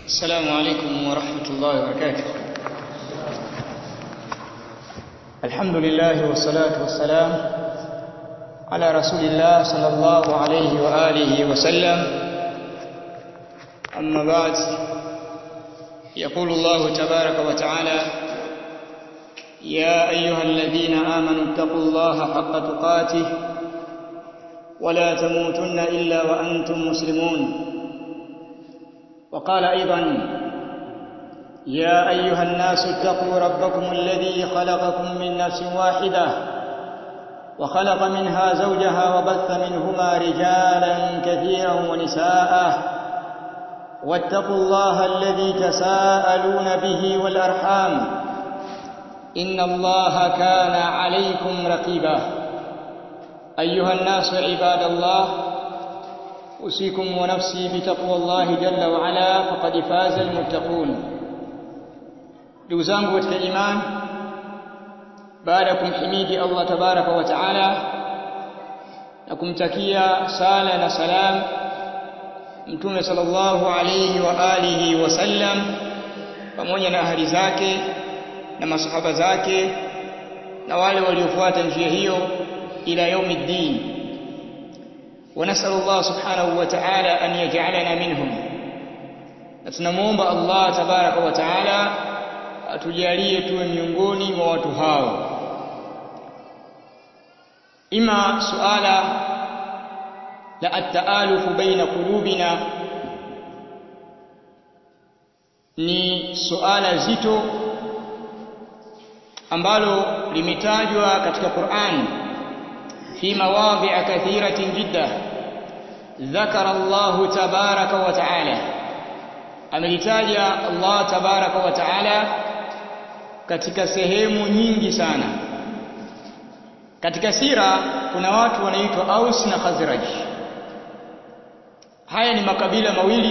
السلام عليكم ورحمة الله وبركاته. الحمد لله والصلاة والسلام على رسول الله صلى الله عليه وآله وسلم. أما بعد، يقول الله تبارك وتعالى: يا أيها الذين آمنوا اتقوا الله حق تقاته ولا تموتن إلا وأنتم مسلمون. وقال أيضا: يا أيها الناس اتقوا ربكم الذي خلقكم من نفس واحدة وخلق منها زوجها وبث منهما رجالا كثيرا ونساء واتقوا الله الذي تساءلون به والأرحام إن الله كان عليكم رقيبا. أيها الناس عباد الله، أوصيكم ونفسي بتقوى الله جل وعلا فقد فاز المتقون. ndugu zangu katika imani, baada ya kumhimidi Allah tabaraka wa taala na kumtakia sala na salam Mtume sallallahu alayhi wa alihi wasallam pamoja na ahli zake na masahaba zake na wale waliofuata njia hiyo ila yaumiddin. ونسأل الله سبحانه وتعالى أن يجعلنا منهم. Tunamuomba Allah tabaraka wa taala atujalie tuwe miongoni mwa watu hao. Ima suala la at-ta'alufu baina qulubina ni suala zito ambalo limetajwa katika Qur'an في مواضع كثيرة جدا. ذكر الله تبارك وتعالى، amelitaja Allah tabaraka wa taala katika sehemu nyingi sana. Katika sira kuna watu wanaitwa Aus na Khazraj. Haya ni makabila mawili,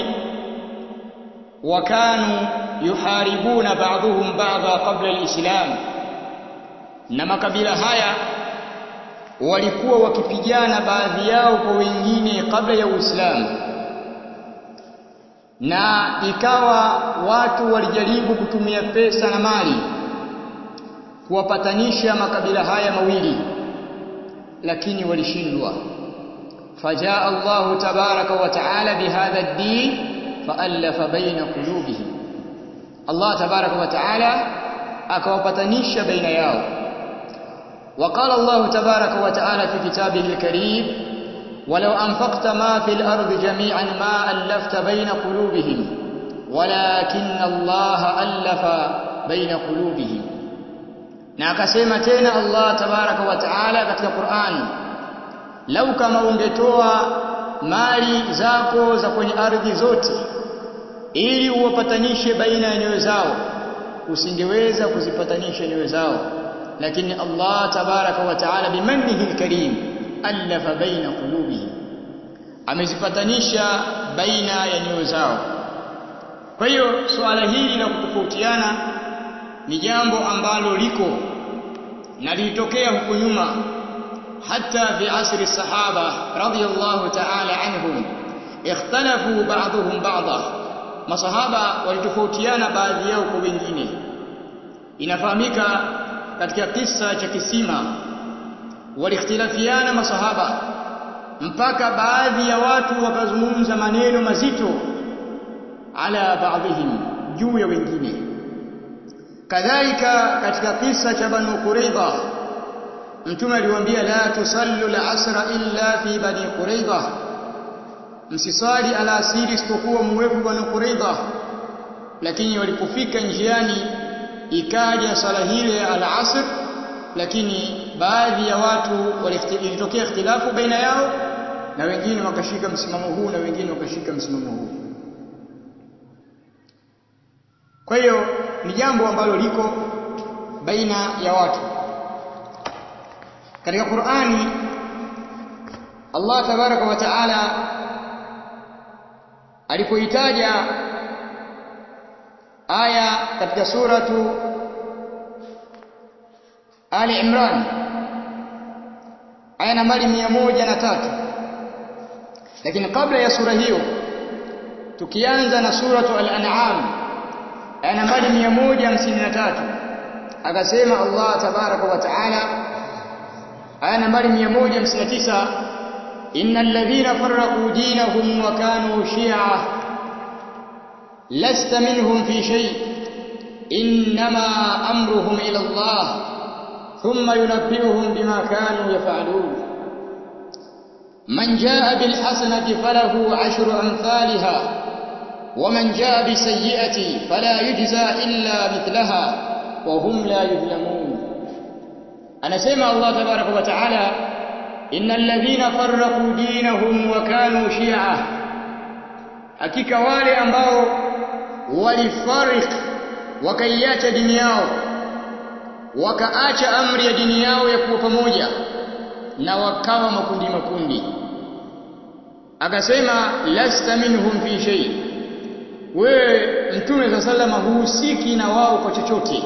wakanu yuharibuna ba'dhum ba'dha qabla al-islam. Na makabila haya walikuwa wakipigana baadhi yao kwa wengine kabla ya Uislamu, na ikawa watu walijaribu kutumia pesa na mali kuwapatanisha makabila haya mawili, lakini walishindwa. Fajaa Allahu tabaraka wa taala bihadha ad-din fa'alafa baina qulubihim. Allah tabaraka wa taala akawapatanisha baina yao. وقال الله تبارك وتعالى في كتابه الكريم: ولو أنفقت ما في الأرض جميعا ما ألفت بين قلوبهم ولكن الله ألف بين قلوبهم. na akasema tena Allah tabaraka wa taala katika Qur'an: lau kama ungetoa mali zako za kwenye ardhi zote ili uwapatanishe baina ya nyoyo zao, usingeweza kuzipatanisha nyoyo zao, lakini Allah tabaraka wa taala bimannihi alkarim alafa baina qulubihim, amezipatanisha baina ya nyoyo zao. Kwa hiyo swala hili la kutofautiana ni jambo ambalo liko na lilitokea huko nyuma, hata fi asri sahaba radhiyallahu ta'ala anhum ikhtalafu ba'dhum ba'dha. Masahaba walitofautiana baadhi yao kwa wengine. Inafahamika katika kisa cha kisima, walikhtilafiana masahaba mpaka baadhi ya watu wakazungumza maneno mazito ala baadhihim, juu ya wengine. Kadhalika katika kisa cha Banu Quraidha, Mtume aliwaambia: la tusallu al-asra illa fi Bani Quraidha, msisali alasiri isipokuwa muwepo Banu Quraidha. Lakini walipofika njiani ikaja sala hile al-asr, lakini baadhi ya watu ilitokea ikhtilafu baina yao, na wengine wakashika msimamo huu na wengine wakashika msimamo huu. Kwa hiyo ni jambo ambalo liko baina ya watu. Katika Qur'ani Allah tabaraka wa taala alipoitaja aya katika suratu Ali Imran aya nambari 103, lakini kabla ya sura hiyo tukianza na suratu al-an'am aya nambari 153 akasema Allah tabaraka wa taala aya nambari 159 innal ladhina farraqu dinahum wa kanu shi'a lasta minhum fi shay innama amruhum ila Allah thumma yunabbi'uhum bima kanu yaf'alun man jaa bil hasanati falahu 'ashru amthaliha ومن جاء بسيئة فلا يجزى إلا مثلها وهم لا يظلمون أنا سمع الله تبارك وتعالى إن الذين فرقوا دينهم وكانوا شيعا hakika wale ambao walifarik wakaiacha dini yao wakaacha amri ya dini yao ya kuwa pamoja na wakawa makundi akasema lasta minhum fi shay wewe mtume sallama huhusiki na wao kwa chochote.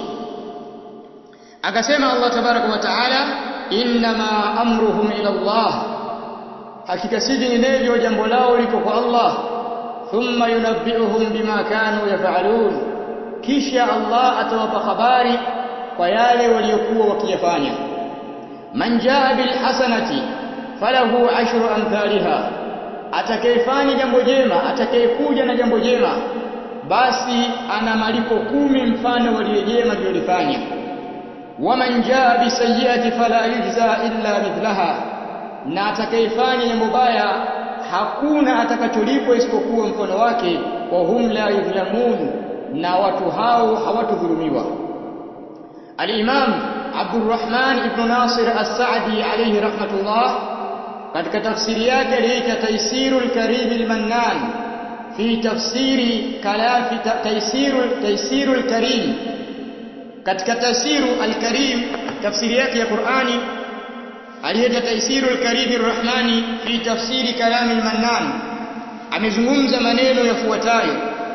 Akasema Allah tabaraka wa taala inma amruhum ila Allah, hakika si vinginevyo jambo lao liko kwa Allah. Thumma yunabbi'uhum bima kanu yaf'alun, kisha Allah atawapa habari kwa yale waliokuwa wakiyafanya. Man jaa bil hasanati falahu ashru amthaliha, atakayefanya jambo jema, atakayekuja na jambo jema, basi ana malipo 10 mfano waliyojema alilofanya. Waman jaa bisayyi'ati fala yujza illa mithlaha, na atakayefanya jambo baya hakuna atakacholipwa isipokuwa mfano wake. Wa hum la yudhlamun, na watu hao hawatudhulumiwa. Al-Imam Abdurrahman ibn Nasir As-Sa'di alayhi rahmatullah katika tafsiri yake aliita Taysirul Karim al-Mannan fi tafsiri kalam fi Taysirul Karim, katika Tafsiru al-Karim tafsiri yake ya Qur'ani aliita Taysirul Karim ar-Rahmani fi tafsiri kalam al-Mannan, amezungumza maneno yafuatayo: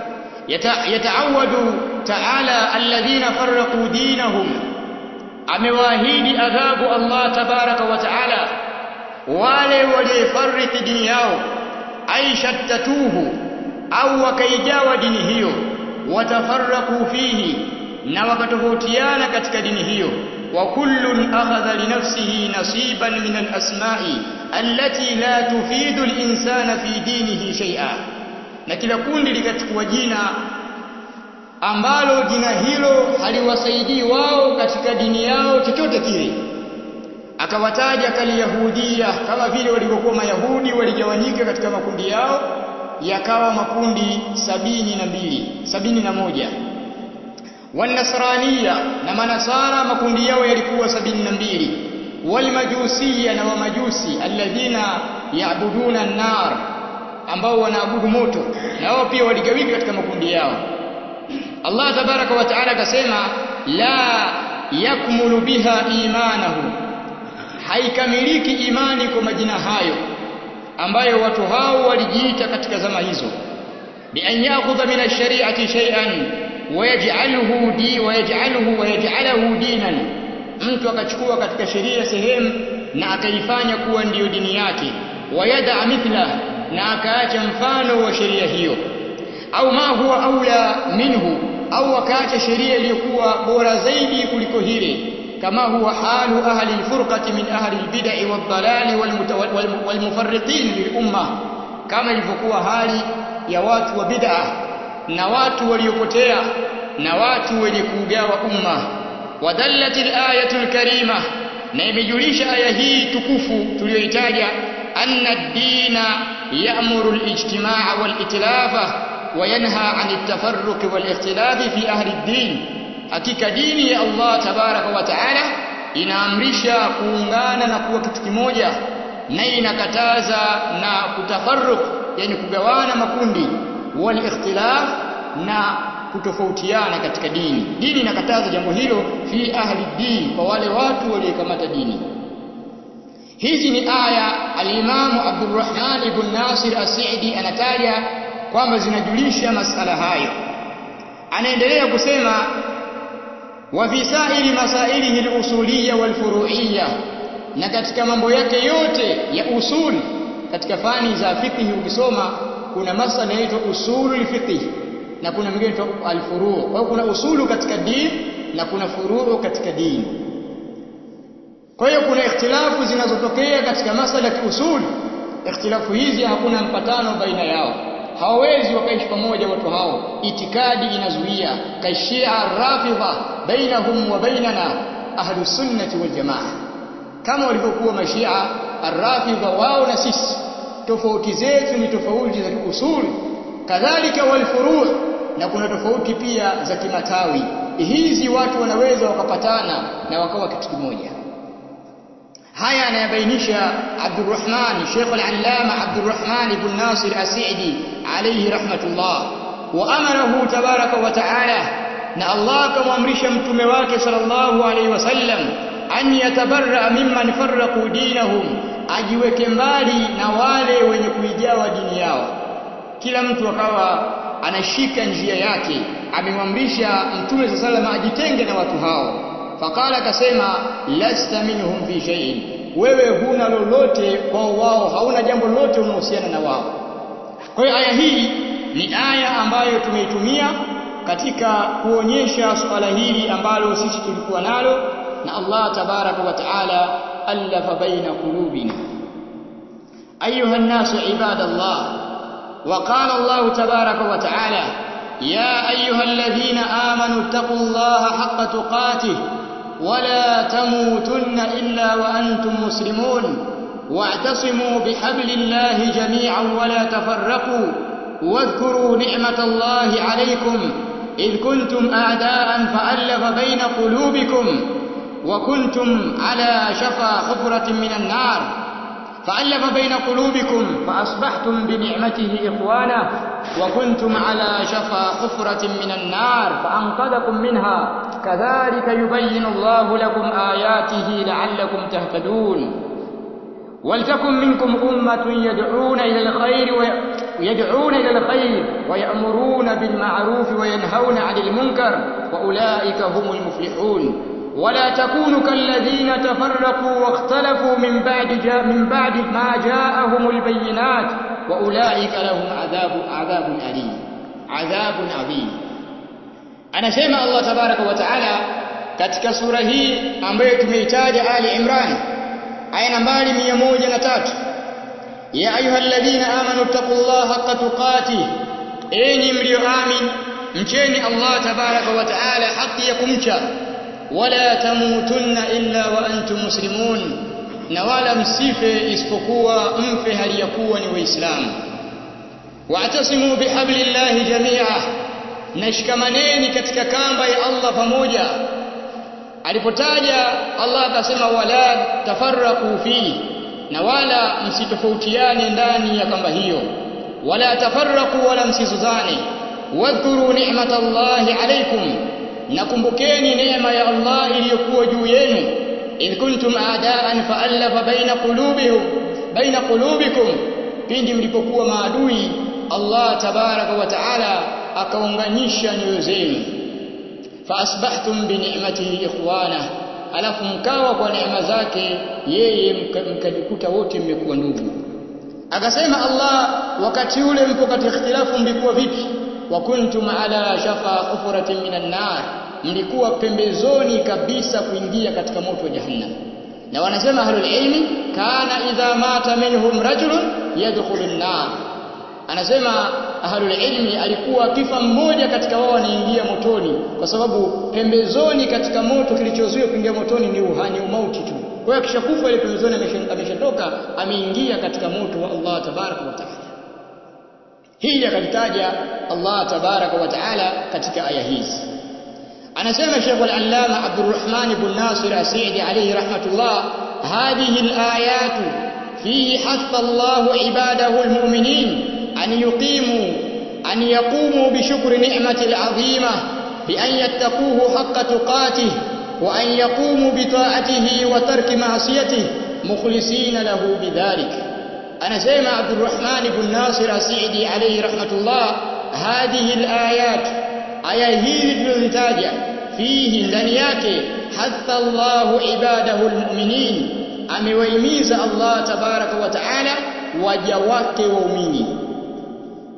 yataawadu ta'ala alladhina farraqu dinahum, amewaahidi adhabu Allah tabaraka wa ta'ala wale waliofariki dini yao, aishattatuhu, au wakaigawa dini hiyo, watafarraqu fihi, na wakatofautiana katika dini hiyo. Wa kullun akhadha li nafsihi nasiban min al-asma'i allati la tufidu al-insana fi dinihi shay'a, na kila kundi likachukua jina ambalo jina hilo haliwasaidii wao katika dini yao chochote kile. Akawataja kaliyahudia, kama vile walivyokuwa Mayahudi waligawanyika katika makundi yao yakawa makundi 71. Wanasraniya, na manasara makundi yao yalikuwa 72. Walmajusiya, na wamajusi alladhina yaabuduna an-nar, ambao wanaabudu moto, na wao pia waligawika katika makundi yao. Allah tabaraka wa taala akasema la yakmulu biha imanahu, haikamiliki imani kwa majina hayo ambayo watu hao walijiita katika zama hizo. Bi an ya'khudha min ash-shari'ati shay'an wayaj'aluhu dinan, mtu akachukua katika sheria sehemu na akaifanya kuwa ndiyo dini yake. Wayad'a mithla, na akaacha mfano wa sheria hiyo. Au ma huwa aula minhu, au akaacha sheria iliyokuwa bora zaidi kuliko hile. Kama huwa halu ahli al-furqati min ahli al-bid'i wad-dalali wal-mufarriqin lil-umma, kama ilivyokuwa hali ya watu wa bid'a na watu waliopotea na watu wenye kuugawa umma. Wadallatil ayatul karima, na imejulisha aya hii tukufu tuliyoitaja, anna ad-dina ya'muru al-ijtima'a wal-itlafa wa yanha 'anit tafarruq wal-ikhtilaf fi ahli ad-din, hakika dini ya Allah tabaraka wa taala inaamrisha kuungana na kuwa kitu kimoja, na inakataza na kutafarruq, yani kugawana makundi, wal-ikhtilaf, na kutofautiana katika dini. Dini inakataza jambo hilo fi ahli din, kwa wale watu waliokamata dini. Hizi ni aya al-Imam Abdurrahman ibn Nasir As-Sa'di anataja kwamba zinajulisha masala hayo. Anaendelea kusema wa fi sa'iri masailihi al-usuliyya wal-furu'iyya, na katika mambo yake yote ya usul katika fani za fiqh ukisoma kuna masala inaitwa usulul fiqh na kuna mingine inaitwa al-furu'. Kwa hiyo kuna usulu katika dini na kuna furu' katika dini. Kwa hiyo kuna ikhtilafu zinazotokea katika masala ya kiusul. Ikhtilafu hizi hakuna mpatano baina yao, hawawezi wakaishi pamoja watu hao, itikadi inazuia. Kashia rafidha bainahum wa bainana ahlus sunnati wal jamaa, kama walivyokuwa mashia arrafidha wao na sisi, tofauti zetu ni tofauti za kiusul. Kadhalika wal furu', na kuna tofauti pia za kimatawi. Hizi watu wanaweza wakapatana na wakawa kitu kimoja. haya anayabainisha Abdurrahman Sheikh al-Allama Abdurrahman ibn Nasir as-Sa'di alayhi rahmatullah. Wa amarahu tabaraka wa taala, na Allah akamwamrisha mtume wake sallallahu alayhi wasallam, an yatabarra mimman farraqu dinahum, ajiweke mbali na wale wenye kuigawa dini yao. Kila mtu akawa anashika njia yake, amemwamrisha mtume sallallahu alayhi wasallam ajitenge na watu hao. Fakala akasema, lasta minhum fi shay'in, wewe huna lolote kwa wao, hauna jambo lolote unahusiana na wao. Kwa hiyo aya hii ni aya ambayo tumeitumia katika kuonyesha suala hili ambalo sisi tulikuwa nalo, na Allah tabaraka wa taala alafa baina qulubina. Ayuha an-nasu ibadallah, wa qala Allah tabaraka wa taala, ya ayyuhalladhina amanu taqullaha haqqa tuqatih ولا تموتن إلا وأنتم مسلمون واعتصموا بحبل الله جميعا ولا تفرقوا واذكروا نعمة الله عليكم إذ كنتم أعداء فألف بين قلوبكم وكنتم على شفا حفرة من النار فألف بين قلوبكم فأصبحتم بنعمته إخوانا وكنتم على شفا حفرة من النار فأنقذكم منها كذلك يبين الله لكم آياته لعلكم تهتدون ولتكن منكم أمة يدعون إلى الخير ويأمرون بالمعروف وينهون عن المنكر وأولئك هم المفلحون ولا تكونوا كالذين تفرقوا واختلفوا من بعد ما جاءهم البينات وأولئك لهم عذاب أليم عذاب عظيم. Anasema Allah tabaraka wa taala katika sura hii ambayo tumeitaja Ali Imran aya nambari 103, ya ayyuhalladhina amanu taqullaha haqqa tuqatih, enyi mlioamini mcheni Allah tabaraka wa taala haki ya kumcha, wala tamutunna illa wa antum muslimun, na wala msife isipokuwa mfe hali ya kuwa ni waislamu. Wa'tasimu bihablillahi jami'a, nashikamaneni katika kamba ya Allah pamoja. Alipotaja Allah akasema wala tafarraqu fi, na wala msitofautiane ndani ya kamba hiyo. Wala tafarraqu, wala msizuzane. Wadhkuru ni'matallahi alaykum, nakumbukeni neema ya Allah iliyokuwa juu yenu. Idh kuntum a'daan fa'alafa baina qulubikum, pindi mlipokuwa maadui Allah tabaraka wa taala akaunganisha nyoyo zenu. Fa asbahtum bi ni'matihi ikhwana, alafu mkawa kwa neema zake yeye mkajikuta wote mmekuwa ndugu. Akasema Allah, wakati ule mpo katika ikhtilafu mlikuwa vipi? Wa kuntum ala shafa hufratin minan nar, mlikuwa pembezoni kabisa kuingia katika moto wa jahannam. Na wanasema ahlul ilmi, kana idha mata minhum rajulun yadkhulun nar, anasema ahlul ilmi alikuwa kifa mmoja katika wao anaingia motoni, kwa sababu pembezoni katika moto kilichozuia kuingia motoni ni umauti tu. Kwa hiyo akishakufa ile pembezoni ameshatoka, ameingia katika moto wa Allah tabaraka wa taala. Hili akalitaja Allah tabaraka wa taala katika aya hizi. Anasema Sheikh al-Allama Abdurrahman ibn Nasir as-Sa'di alayhi rahmatullah, hadhihi al-ayatu fihi hatha Allahu ibadahu al-mu'minin أن يقوموا بشكر نعمة العظيمة بأن يتقوه حق تقاته وأن يقوموا بطاعته وترك معصيته مخلصين له بذلك. أنا سيما عبد الرحمن بن ناصر السعدي عليه رحمة الله، هذه الآيات آيات تلزتاجة فيه ndaniake حث الله عباده المؤمنين، amewahimiza Allah tabaraka wa taala waja wake waumini.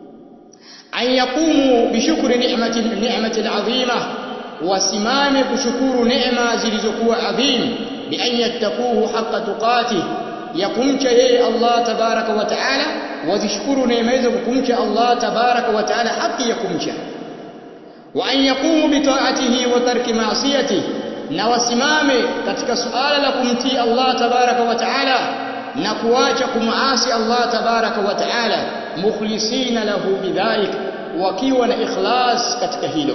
an yaqumu bishukri ni'mati al'azima, wasimame kushukuru neema zilizokuwa adhim, bi an yattaquhu haqqa tuqatih, ya kumcha yeye Allah tabaraka wa taala, wazishukuru neema hizo kumcha Allah tabaraka wa taala haki ya kumcha. Wa an yaqumu bi ta'atihi wa tarki ma'siyatihi, na wasimame katika suala la kumtii Allah tabaraka wa taala na kuacha kumuasi Allah tabaraka wa taala, mukhlisina lahu bidhalik, wakiwa na ikhlas katika hilo.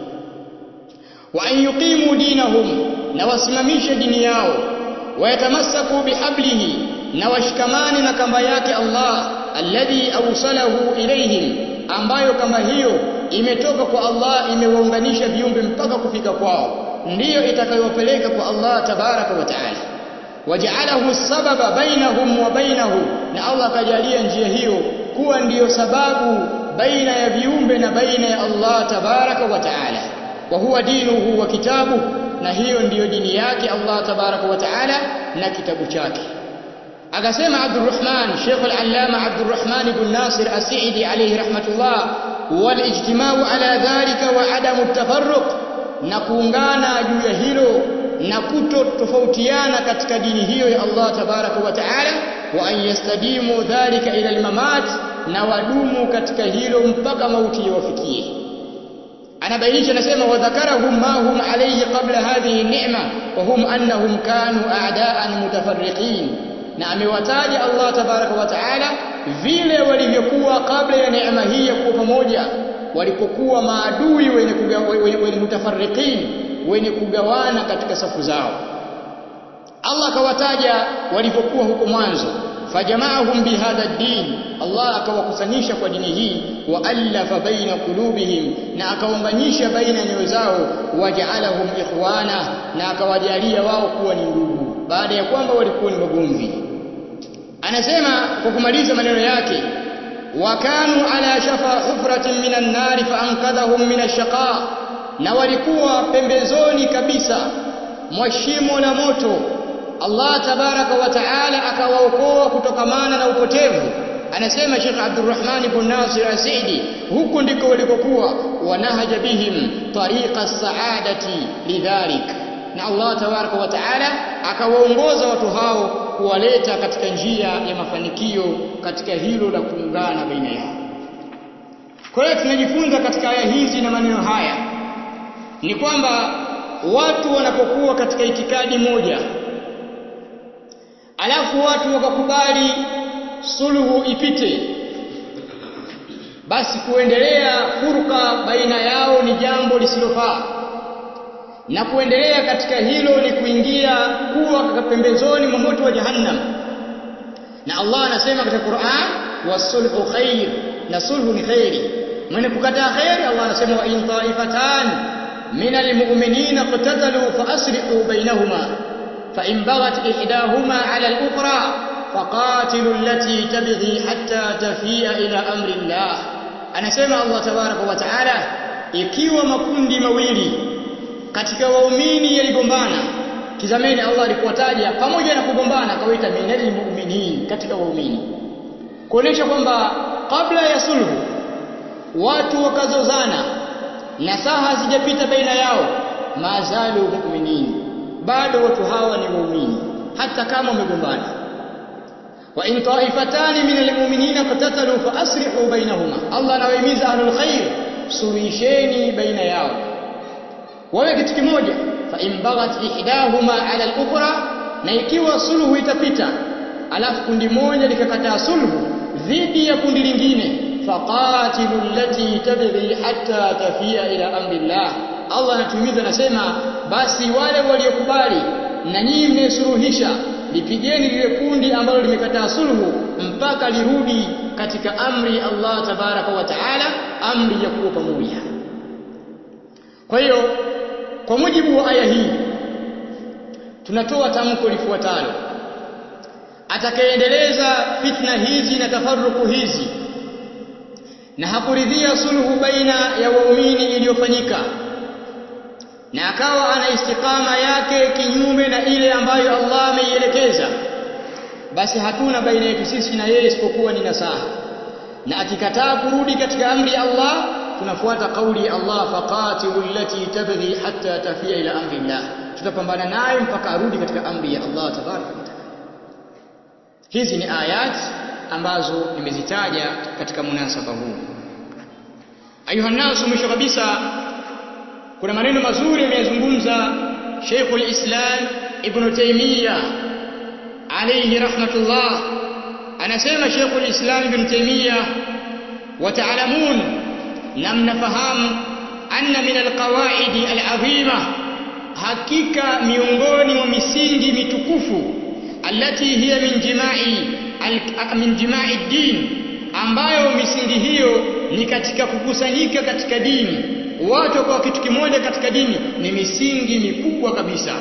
Wa an yuqimu dinahum, na wasimamishe dini yao, wayatamassaku bihablihi, na washikamane na kamba yake Allah, alladhi awsalahu ilayhim, ambayo kamba hiyo imetoka kwa Allah, imewaunganisha viumbe mpaka kufika kwao, ndiyo itakayowapeleka kwa Allah tabaraka wa taala. Waja'alahu sababa bainahum wa bainahu, na Allah kajalia njia hiyo kuwa ndiyo sababu baina ya viumbe na baina ya Allah tabaraka wa taala. Wa huwa dinuhu wa kitabuhu, na hiyo ndiyo dini yake Allah tabaraka wa taala na kitabu chake. Akasema Abdurrahman, Sheikh al-Allama Abdurrahman ibn Nasir as-Sa'idi alayhi rahmatullah, wal ijtima'u ala dhalika wa adamu at-tafarruq, na kuungana juu ya hilo na kutotofautiana katika dini hiyo ya Allah tabaraka wa taala, wa an yastadimu dhalika ila al-mamat, na wadumu katika hilo mpaka mauti yawafikie. Anabainisha, anasema wa dhakarahum ma hum alayhi qabla hadhihi ni'ma wa hum annahum kanu a'da'an mutafarriqin, na amewataja Allah tabaraka wa taala vile walivyokuwa kabla ya neema hii ya kuwa pamoja, walipokuwa maadui wenye mutafarriqin, wenye kugawana katika safu zao. Allah akawataja walivyokuwa huko mwanzo, fajamaahum bihadha ad-din, Allah akawakusanyisha kwa dini hii, wa alafa baina qulubihim, na akaunganisha baina nyoyo zao, waja'alahum ikhwana, na akawajalia wao kuwa ni ndugu baada ya kwamba walikuwa ni wagomvi. Anasema kwa kumaliza maneno yake, wa kanu ala shafa hufratin minan nari fa anqadhahum minash shaqa, na walikuwa pembezoni kabisa mwa shimo la moto, Allah tabaraka wa taala akawaokoa kutokamana na upotevu. Anasema Sheikh Abdurrahman ibn Nasir as-Sa'idi, huko ndiko walikokuwa, wanahaja bihim tariqa as-sa'adati lidhalik, na Allah tabaraka wa taala akawaongoza watu hao kuwaleta katika njia ya mafanikio katika hilo la kuungana baina yao. Kwa hiyo tunajifunza katika aya hizi na maneno haya ni kwamba watu wanapokuwa katika itikadi moja, alafu watu wakakubali suluhu ipite, basi kuendelea furqa baina yao ni jambo lisilofaa, na kuendelea katika hilo ni kuingia kuwa pembezoni mwa moto wa jahannam. Na Allah anasema katika Qur'an, wasulhu khair, na sulhu ni khairi. Mwenye kukataa khairi, Allah anasema wa in ta'ifatan minal mu'minina qatatalu fa aslihu bainahuma fa in baghat ihdahuma 'ala al-ukhra faqatilu allati tabghi hatta tafi'a ila amri Allah. Anasema Allah tabaraka wa taala, ikiwa makundi mawili katika waumini yaligombana, kizameni Allah alikuwataja pamoja na kugombana akawaita minal mu'minin, katika waumini, kuonesha kwamba kabla ya sulhu watu wakazozana na saa hazijapita baina yao, mazalu mu'minin, bado watu hawa ni waumini hata kama wamegombana. Wa in ta'ifatani minal mu'minina qatatalu fa aslihu bainahuma, Allah anawahimiza ahlul khair, suluhisheni baina yao, wawe kitu kimoja. Fa in baghat ihdahuma 'ala al-ukhra, na ikiwa sulhu itapita alafu kundi moja likakataa sulhu dhidi ya kundi lingine, faqatilu allati tabghi hatta tafia ila amri Allah. Allah anatuhimiza, anasema basi wale waliokubali na nyinyi mnayesuluhisha, lipigeni lile kundi ambalo limekataa sulhu mpaka lirudi katika amri Allah tabaraka wa taala, amri ya kuwa pamoja. Kwa hiyo kwa mujibu wa aya hii tunatoa tamko lifuatalo: atakayeendeleza fitna hizi na tafaruku hizi na hakuridhia sulhu baina ya waumini iliyofanyika, na akawa ana istiqama yake kinyume na ile ambayo Allah ameielekeza, basi hatuna baina yetu sisi na yeye isipokuwa ni nasaha. na akikataa kurudi katika amri ya Allah tunafuata kauli ya Allah, faqatilul lati tabghi hatta tafia ila amri Allah, tutapambana naye mpaka arudi katika amri ya Allah tabaraka wa taala. Hizi ni ayat ambazo nimezitaja katika munasaba huu. Ayuha nasu, mwisho kabisa kuna maneno mazuri ameyazungumza Sheikhul Islam Ibn Taymiyyah alayhi rahmatullah. Anasema Sheikhul Islam Ibn Taymiyyah, wa ta'lamun, na mnafahamu, anna min alqawaidi alazima, hakika miongoni mwa misingi mitukufu, allati hiya min jima'i din, ambayo misingi hiyo ni katika kukusanyika katika dini, watu kwa kitu kimoja katika dini, ni misingi mikubwa kabisa.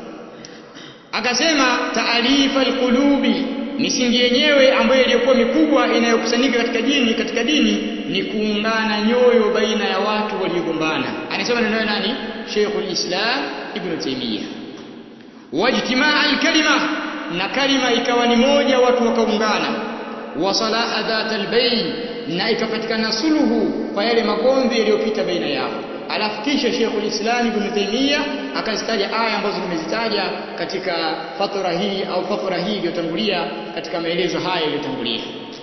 Akasema ta'alifa alqulubi, misingi yenyewe ambayo iliyokuwa mikubwa inayokusanyika katika dini ni kuungana nyoyo baina ya watu waliogombana. Anasema neno nani? Sheikhul Islam Ibn Taymiyyah. Wajtimaa alkalima, na kalima ikawa ni moja, watu wakaungana. Wa salaha dhatal bayn, na ikapatikana suluhu kwa yale magomvi yaliyopita baina yao. Alafu kisha Sheikhul Islam Ibn Taymiyyah akazitaja aya ambazo nimezitaja katika fakra hii iliyotangulia, katika maelezo haya yaliyotangulia.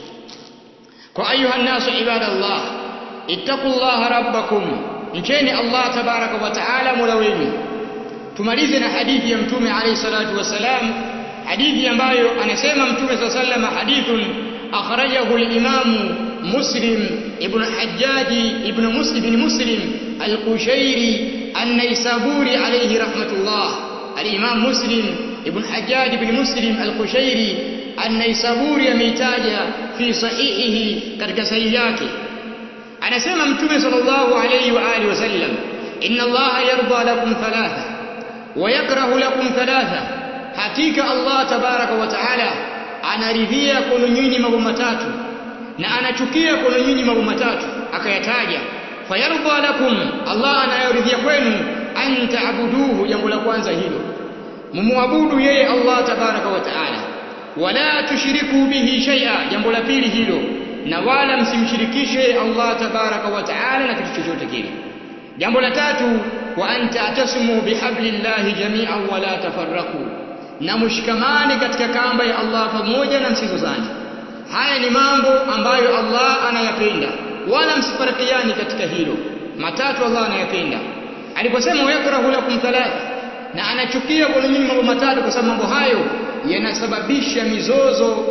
Kwa ayuha nasu ibadallah, ittaqullaha rabbakum, mcheni Allah tabaraka wa taala mola wenu. Tumalize na hadithi ya Mtume alayhi salatu wasalam, hadithi ambayo anasema Mtume sallallahu alayhi wasallam, hadithun akhrajahu al-Imam Muslim ibn Hajjaji ibn Muslim al-Qushairi an-Naisaburi alayhi rahmatullah. Al-Imam Muslim ibn Hajjaj ibn Muslim al-Qushairi an-Naisaburi ameitaja fi sahihihi, katika sahihi yake. Anasema Mtume sallallahu alayhi wa alihi wasallam, inna Allah yarda lakum thalatha wa yakrahu lakum thalatha, hakika Allah tabaraka wa taala anaridhia kwenu nyinyi mambo matatu na anachukia kwenu nyinyi mambo matatu, akayataja. Fayarda lakum, Allah anayoridhia kwenu, an ta'buduhu, jambo la kwanza hilo, mumuabudu yeye Allah tabaraka wa taala. Wala tushiriku bihi shay'a, jambo la pili hilo, na wala msimshirikishe Allah tabaraka wa taala na kitu chochote kile. Jambo la tatu, wa anta atasimu bihablillahi jami'an wa la tafarraqu, na mshikamane katika kamba ya Allah pamoja na msizozane. Haya ni mambo ambayo Allah anayapenda, wala msifarikiani katika hilo. Matatu Allah anayapenda. Aliposema wayakrahu lakum thalatha, na anachukia kwa nyinyi mambo matatu, kwa sababu mambo hayo yanasababisha mizozo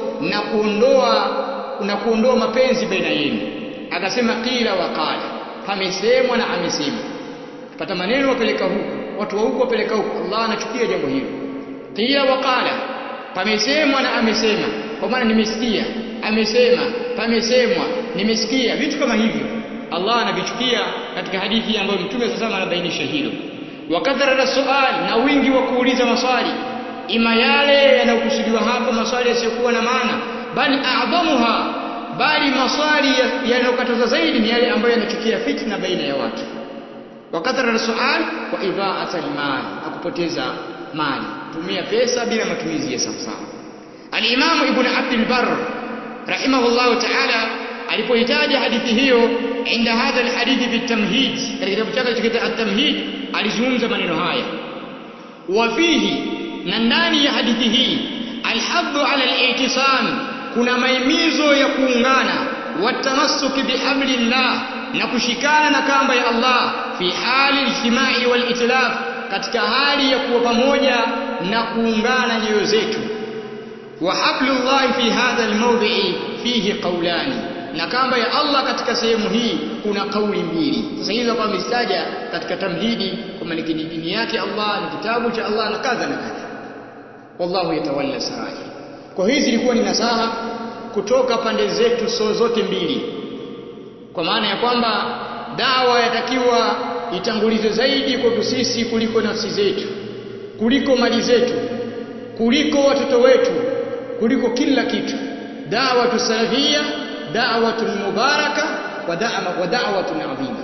na kuondoa mapenzi baina yenu. Akasema qila wa qala, pamesemwa na amesema. Pata maneno wapeleka huku, watu wa huku wapeleka huku, Allah anachukia jambo hilo. Qila wa qala, pamesemwa na amesema, kwa maana nimesikia, amesema, pamesemwa, nimesikia, vitu kama hivyo Allah anavichukia, katika hadithi ambayo Mtume sasa anabainisha hilo. Wakadhara sual, na wingi wa kuuliza maswali, ima yale yanayokusudiwa hapa maswali yasiyokuwa na maana, bali a'dhamuha, bali maswali yanayokataza zaidi ni yale ambayo yanachukia fitna baina ya watu. Wakadhara sual wa idha'at al-mal, akupoteza mali, tumia pesa bila matumizi ya sawasawa. Al-Imam Ibn Abdul Barr rahimahullahu ta'ala alipoitaja hadithi hiyo inda hadha al-hadithi fi at-tamhid, katika kitabu chake cha at-tamhid, alizungumza maneno haya: wa fihi, na ndani ya hadithi hii, al-haddu ala al-i'tisam, kuna maimizo ya kuungana, watamassuki bihablillah, na kushikana na kamba ya Allah, fi hali al-ijtimai wal-itlaf, katika hali ya kuwa pamoja na kuungana nyoyo zetu. Wa hablullah fi hadha al-mawdi'i fihi qawlani, na kamba ya Allah katika sehemu hii kuna kauli mbili. Sasa hizo kwa mstaja katika tamhidi, kama ni dini yake Allah, ni kitabu cha Allah, na kadha na kadha. Wallahu yatawalla sarair. Kwa hizi ilikuwa ni nasaha kutoka pande zetu zote mbili, kwa maana ya kwamba dawa yatakiwa itangulizwe zaidi kwetu sisi kuliko nafsi zetu, kuliko mali zetu, kuliko watoto wetu, kuliko kila kitu. Da'watu salafia, da'watu mubaraka, wa da'watu adhima.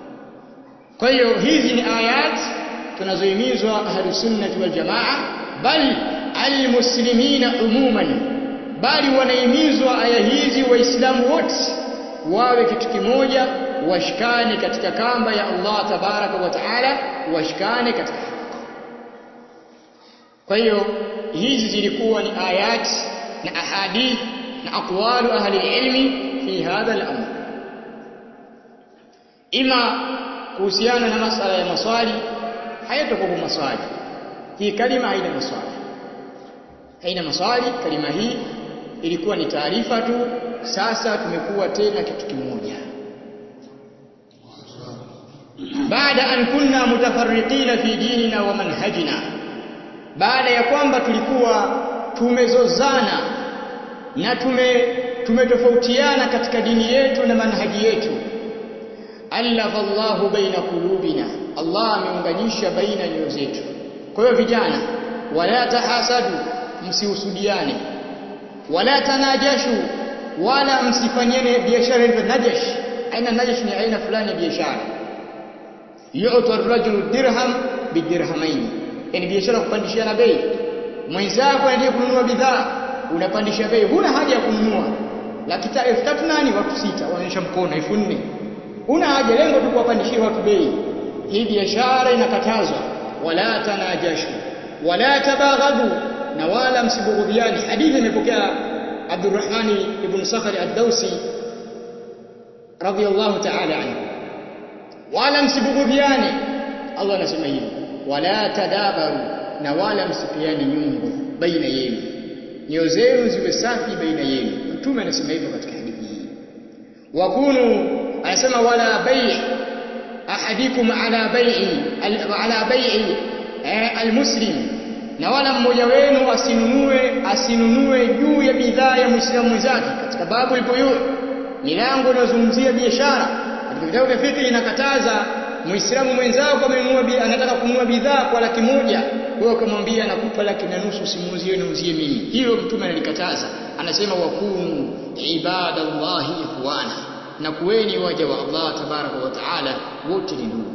Kwa hiyo hizi ni ayat tunazohimizwa ahlus sunnah wal jamaa, bal almuslimina umuman, bali wanahimizwa aya hizi waislamu wote wawe kitu kimoja, washikane katika kamba ya Allah tabaraka wa taala, washikane katika haki. Kwa hiyo hizi zilikuwa ni ayat na ahadith na aqwalu ahli ilmi fi hadha al-amr. Ima kuhusiana na masala ya maswali, hayatakuwa maswali. Hii kalima haina maswali. Haina maswali, kalima hii ilikuwa ni taarifa tu. Sasa tumekuwa tena kitu kimoja. Baada an kunna mutafarriqina fi dinina wa manhajina, baada ya kwamba tulikuwa tumezozana na tumetofautiana katika dini yetu na manhaji yetu. Allafa Allahu baina qulubina, Allah ameunganisha baina nyoyo zetu. Kwa hiyo vijana, wala tahasadu, msihusudiane, wala tanajashu, wala msifanyane biashara. Ndio najash, aina najash ni aina fulani ya biashara. Yu'ta ar-rajulu dirham bidirhamaini, yani biashara kupandishana bei. Mwenzako anataka kununua bidhaa, unapandisha bei, huna haja ya kununua. 3,000 nani, watu 6 wanaonyesha mkono 4,000. Huna haja, lengo tu kuwapandishia watu bei. Hii biashara inakatazwa. Wala tanajashu wala tabaghadhu, na wala msibughudhiani. Hadithi imepokea Abdurrahman ibn Sakhar ad-Dawsi radiyallahu ta'ala anhu. Wala msibughudhiane, Allah anasema hivi. Wala tadabaru, na wala msipiane nyongo baina yenu, nyoyo zenu ziwe safi baina yenu. Mtume anasema hivyo katika hadithi hii. Wakunu, anasema wala bai' ahadikum ala bai'i almuslim, na wala mmoja wenu asinunue juu ya bidhaa ya muislamu mwenzake. Katika babu al-buyu', milango inayozungumzia biashara katika vitabu vya fiqh, inakataza muislamu mwenzako anataka kununua bidhaa kwa 100,000, wewe ukamwambia nakupa 1,500,000, usimuuzie, niuzie mimi. Hilo mtume analikataza. Anasema wakunu ibadallahi ikhwana, na kuweni waja wa Allah tabaraka wa taala, wote ni ndugu.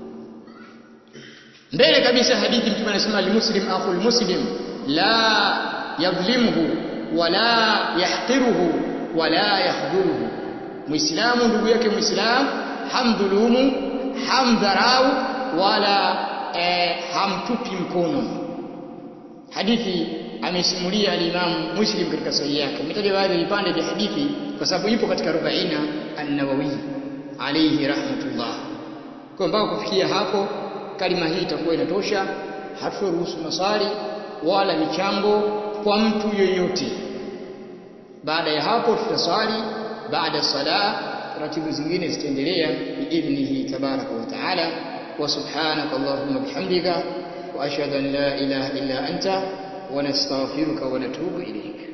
Mbele kabisa hadithi mtume anasema al-muslim akhul muslim la yadhlimuhu wala yahqiruhu wala yakhdhuruhu, muislamu ndugu yake muislamu hamdhulumu, hamdharau, wala hamtupi mkono. Hadithi amesimulia al-Imam Muslim katika sahihi yake. Nimetaja baadhi ya vipande vya hadithi kwa sababu ipo katika 40 an-Nawawi alayhi rahmatullah. Kwa mpaka kufikia hapo kalima hii itakuwa inatosha. Haturuhusu maswali wala michango kwa mtu yoyote. Baada ya hapo tutaswali. Baada sala taratibu zingine zitaendelea biidhnihi tabaraka wa taala. Wa subhanaka allahumma bihamdika wa ashhadu an la ilaha illa anta wa nastaghfiruka wa natubu ilayk.